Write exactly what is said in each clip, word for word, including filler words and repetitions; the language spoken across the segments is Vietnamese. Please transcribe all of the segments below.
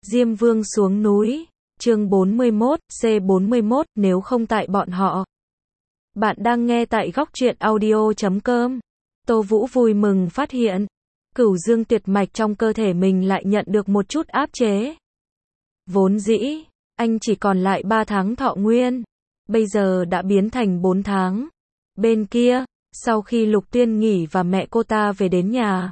Diêm Vương xuống núi, chương bốn mươi mốt, C bốn mươi mốt, nếu không tại bọn họ. Bạn đang nghe tại góc truyện audio chấm com. Tô Vũ vui mừng phát hiện, cửu dương tuyệt mạch trong cơ thể mình lại nhận được một chút áp chế. Vốn dĩ, anh chỉ còn lại ba tháng thọ nguyên, bây giờ đã biến thành bốn tháng. Bên kia, sau khi Lục Tiên nghỉ và mẹ cô ta về đến nhà,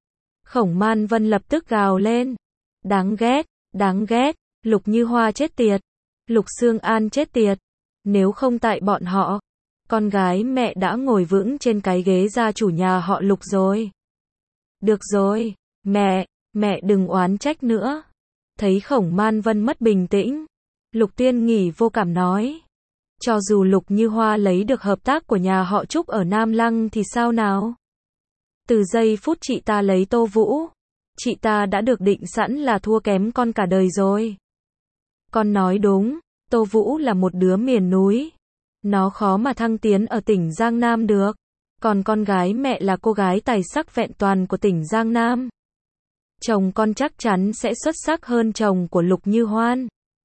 Khổng Man Vân lập tức gào lên. Đáng ghét, đáng ghét, Lục Như Hoa chết tiệt, Lục Sương An chết tiệt. Nếu không tại bọn họ, con gái mẹ đã ngồi vững trên cái ghế gia chủ nhà họ Lục rồi. Được rồi, mẹ, mẹ đừng oán trách nữa. Thấy Khổng Man Vân mất bình tĩnh, Lục Tiên nghỉ vô cảm nói. Cho dù Lục Như Hoa lấy được hợp tác của nhà họ Trúc ở Nam Lăng thì sao nào? Từ giây phút chị ta lấy Tô Vũ, chị ta đã được định sẵn là thua kém con cả đời rồi. Con nói đúng, Tô Vũ là một đứa miền núi. Nó khó mà thăng tiến ở tỉnh Giang Nam được. Còn con gái mẹ là cô gái tài sắc vẹn toàn của tỉnh Giang Nam. Chồng con chắc chắn sẽ xuất sắc hơn chồng của Lục Như Hoan.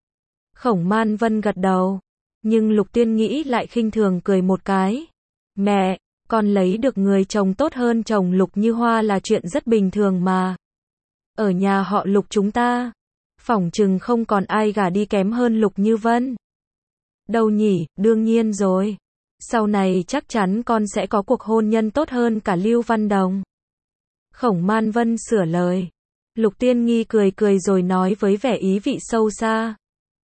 Khổng Man Vân gật đầu. Nhưng Lục Tiên nghĩ lại khinh thường cười một cái. Mẹ, con lấy được người chồng tốt hơn chồng Lục Như Hoa là chuyện rất bình thường mà. Ở nhà họ Lục chúng ta, phỏng chừng không còn ai gả đi kém hơn Lục Như Vân. Đâu nhỉ, đương nhiên rồi. Sau này chắc chắn con sẽ có cuộc hôn nhân tốt hơn cả Lưu Văn Đồng. Khổng Man Vân sửa lời. Lục Tiên Nghi cười cười rồi nói với vẻ ý vị sâu xa.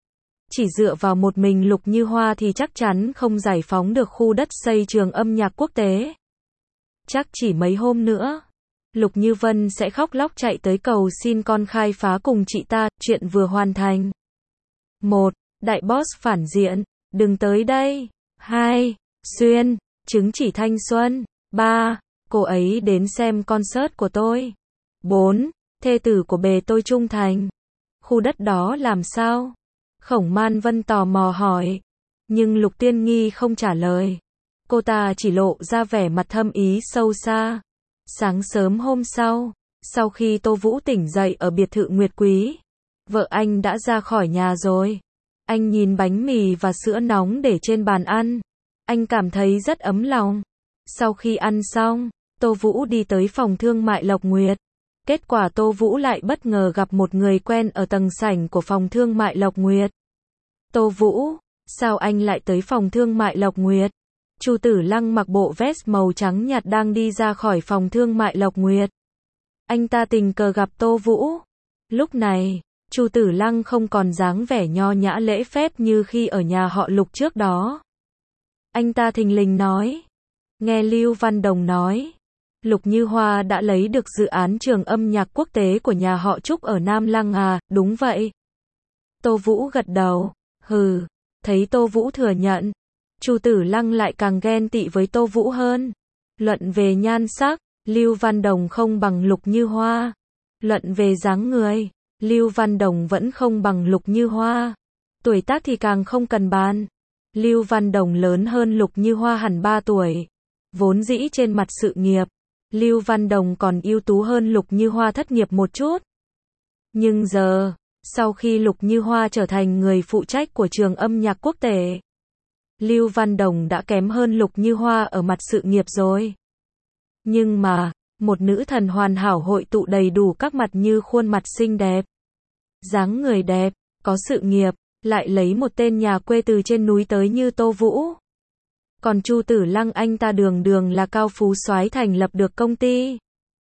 Chỉ dựa vào một mình Lục Như Hoa thì chắc chắn không giải phóng được khu đất xây trường âm nhạc quốc tế. Chắc chỉ mấy hôm nữa, Lục Như Vân sẽ khóc lóc chạy tới cầu xin con khai phá cùng chị ta, chuyện vừa hoàn thành. một. Đại boss phản diện, đừng tới đây. hai. Xuyên, chứng chỉ thanh xuân. ba. Cô ấy đến xem concert của tôi. bốn. Thê tử của bề tôi trung thành. Khu đất đó làm sao? Khổng Man Vân tò mò hỏi. Nhưng Lục Tiên Nghi không trả lời. Cô ta chỉ lộ ra vẻ mặt thâm ý sâu xa. Sáng sớm hôm sau, sau khi Tô Vũ tỉnh dậy ở biệt thự Nguyệt Quý, vợ anh đã ra khỏi nhà rồi. Anh nhìn bánh mì và sữa nóng để trên bàn ăn. Anh cảm thấy rất ấm lòng. Sau khi ăn xong, Tô Vũ đi tới phòng thương mại Lộc Nguyệt. Kết quả Tô Vũ lại bất ngờ gặp một người quen ở tầng sảnh của phòng thương mại Lộc Nguyệt. Tô Vũ, sao anh lại tới phòng thương mại Lộc Nguyệt? Chu Tử Lăng mặc bộ vest màu trắng nhạt đang đi ra khỏi phòng thương mại Lộc Nguyệt. Anh ta tình cờ gặp Tô Vũ. Lúc này, Chu Tử Lăng không còn dáng vẻ nho nhã lễ phép như khi ở nhà họ Lục trước đó. Anh ta thình lình nói. Nghe Lưu Văn Đồng nói, Lục Như Hoa đã lấy được dự án trường âm nhạc quốc tế của nhà họ Trúc ở Nam Lăng à, đúng vậy. Tô Vũ gật đầu. Hừ, thấy Tô Vũ thừa nhận, Chu Tử Lăng lại càng ghen tị với Tô Vũ hơn. Luận về nhan sắc, Lưu Văn Đồng không bằng Lục Như Hoa. Luận về dáng người, Lưu Văn Đồng vẫn không bằng Lục Như Hoa. Tuổi tác thì càng không cần bàn. Lưu Văn Đồng lớn hơn Lục Như Hoa hẳn ba tuổi. Vốn dĩ trên mặt sự nghiệp, Lưu Văn Đồng còn ưu tú hơn Lục Như Hoa thất nghiệp một chút. Nhưng giờ, sau khi Lục Như Hoa trở thành người phụ trách của trường âm nhạc quốc tế, Lưu Văn Đồng đã kém hơn Lục Như Hoa ở mặt sự nghiệp rồi. Nhưng mà, một nữ thần hoàn hảo hội tụ đầy đủ các mặt như khuôn mặt xinh đẹp, dáng người đẹp, có sự nghiệp, lại lấy một tên nhà quê từ trên núi tới như Tô Vũ. Còn Chu Tử Lăng anh ta đường đường là cao phú soái thành lập được công ty,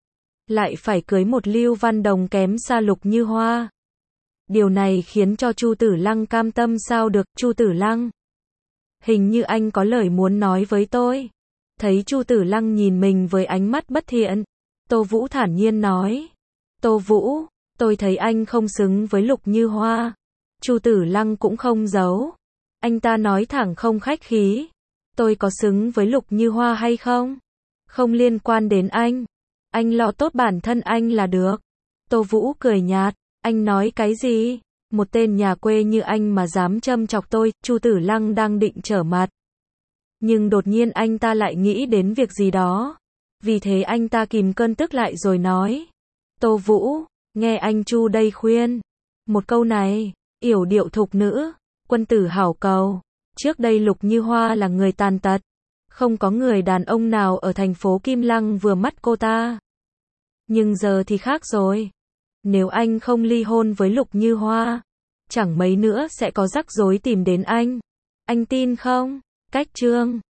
lại phải cưới một Lưu Văn Đồng kém xa Lục Như Hoa. Điều này khiến cho Chu Tử Lăng cam tâm sao được. Chu Tử Lăng, hình như anh có lời muốn nói với tôi. Thấy Chu Tử Lăng nhìn mình với ánh mắt bất thiện, Tô Vũ thản nhiên nói. Tô Vũ, tôi thấy anh không xứng với Lục Như Hoa. Chu Tử Lăng cũng không giấu. Anh ta nói thẳng không khách khí. Tôi có xứng với Lục Như Hoa hay không? Không liên quan đến anh. Anh lo tốt bản thân anh là được. Tô Vũ cười nhạt. Anh nói cái gì? Một tên nhà quê như anh mà dám châm chọc tôi. Chu Tử Lăng đang định trở mặt. Nhưng đột nhiên anh ta lại nghĩ đến việc gì đó. Vì thế anh ta kìm cơn tức lại rồi nói. Tô Vũ, nghe anh Chu đây khuyên. Một câu này, yểu điệu thục nữ, quân tử hảo cầu. Trước đây Lục Như Hoa là người tàn tật. Không có người đàn ông nào ở thành phố Kim Lăng vừa mắt cô ta. Nhưng giờ thì khác rồi. Nếu anh không ly hôn với Lục Như Hoa, chẳng mấy nữa sẽ có rắc rối tìm đến anh. Anh tin không? Cách chương